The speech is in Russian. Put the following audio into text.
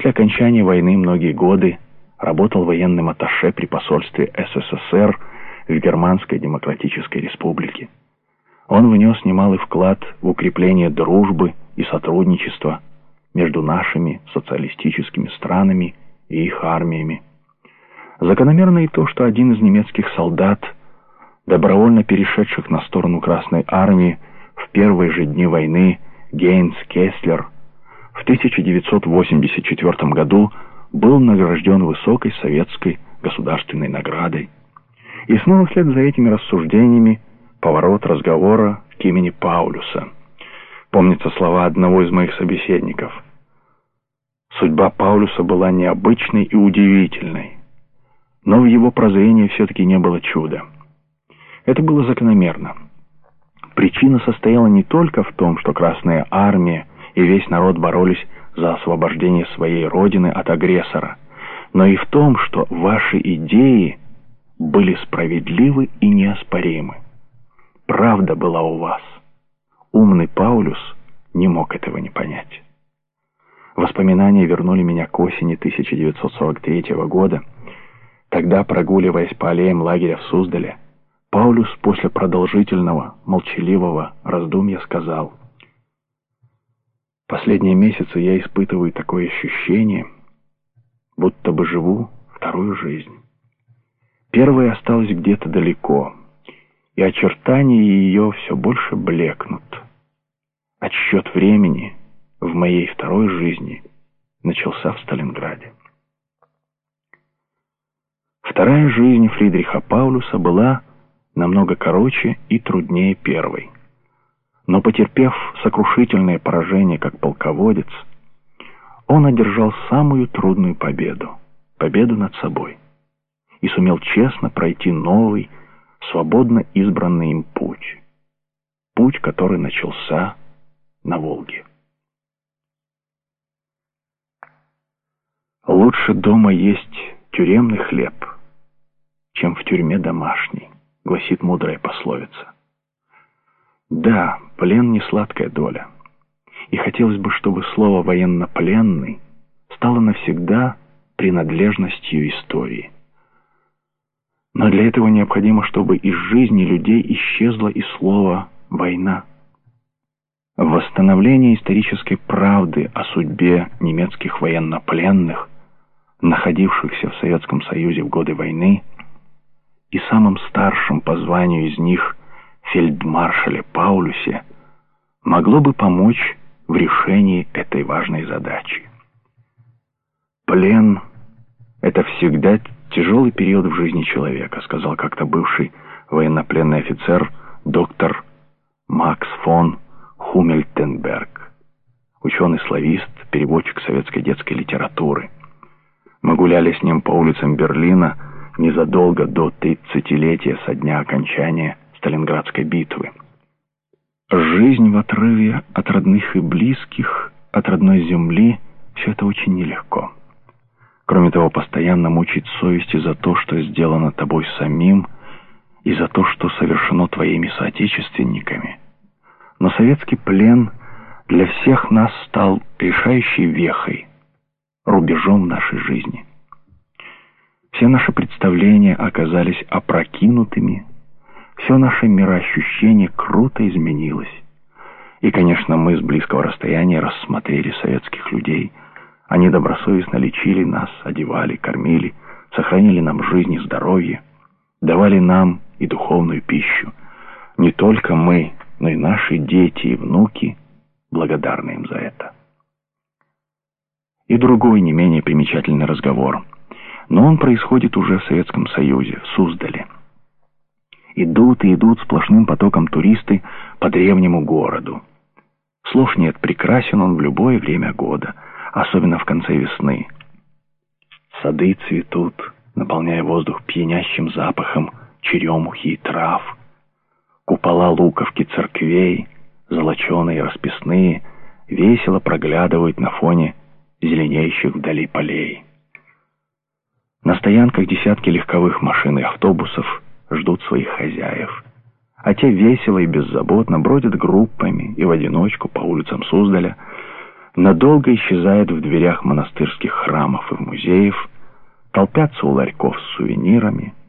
После окончания войны многие годы работал военным атташе при посольстве СССР в Германской Демократической Республике. Он внес немалый вклад в укрепление дружбы и сотрудничества между нашими социалистическими странами и их армиями. Закономерно и то, что один из немецких солдат, добровольно перешедших на сторону Красной Армии в первые же дни войны, Гейнс Кеслер, в 1984 году был награжден высокой советской государственной наградой. И снова вслед за этими рассуждениями поворот разговора к имени Паулюса. Помнятся слова одного из моих собеседников. Судьба Паулюса была необычной и удивительной, но в его прозрении все-таки не было чуда. Это было закономерно. Причина состояла не только в том, что Красная Армия и весь народ боролись за освобождение своей родины от агрессора, но и в том, что ваши идеи были справедливы и неоспоримы. Правда была у вас. Умный Паулюс не мог этого не понять. Воспоминания вернули меня к осени 1943 года. Тогда, прогуливаясь по аллеям лагеря в Суздале, Паулюс после продолжительного, молчаливого раздумья сказал: «Последние месяцы я испытываю такое ощущение, будто бы живу вторую жизнь. Первая осталась где-то далеко, и очертания ее все больше блекнут. Отсчет времени в моей второй жизни начался в Сталинграде». Вторая жизнь Фридриха Паулюса была намного короче и труднее первой. Но потерпев сокрушительное поражение как полководец, он одержал самую трудную победу над собой, и сумел честно пройти новый, свободно избранный им путь, который начался на Волге. «Лучше дома есть тюремный хлеб, чем в тюрьме домашний», гласит мудрая пословица. Да, плен не сладкая доля, и хотелось бы, чтобы слово «военнопленный» стало навсегда принадлежностью истории. Но для этого необходимо, чтобы из жизни людей исчезло и слово «война». Восстановление исторической правды о судьбе немецких военнопленных, находившихся в Советском Союзе в годы войны, и самым старшим по званию из них фельдмаршале Паулюсе, могло бы помочь в решении этой важной задачи. «Плен — это всегда тяжелый период в жизни человека», сказал как-то бывший военнопленный офицер доктор Макс фон Хумельтенберг, ученый-славист, переводчик советской детской литературы. Мы гуляли с ним по улицам Берлина незадолго до 30-летия со дня окончания Сталинградской битвы. Жизнь в отрыве от родных и близких, от родной земли — все это очень нелегко. Кроме того, постоянно мучить совесть за то, что сделано тобой самим, и за то, что совершено твоими соотечественниками. Но советский плен для всех нас стал решающей вехой, рубежом нашей жизни. Все наши представления оказались опрокинутыми, все наше мироощущение круто изменилось. И, конечно, мы с близкого расстояния рассмотрели советских людей. Они добросовестно лечили нас, одевали, кормили, сохранили нам жизнь и здоровье, давали нам и духовную пищу. Не только мы, но и наши дети и внуки благодарны им за это. И другой, не менее примечательный разговор. Но он происходит уже в Советском Союзе, в Суздале. Идут и идут сплошным потоком туристы по древнему городу. Слов нет, прекрасен он в любое время года, особенно в конце весны. Сады цветут, наполняя воздух пьянящим запахом черемухи и трав. Купола луковки церквей, золоченые и расписные, весело проглядывают на фоне зеленеющих вдали полей. На стоянках десятки легковых машин и автобусов ждут своих хозяев, а те весело и беззаботно бродят группами и в одиночку по улицам Суздаля, надолго исчезают в дверях монастырских храмов и музеев, толпятся у ларьков с сувенирами,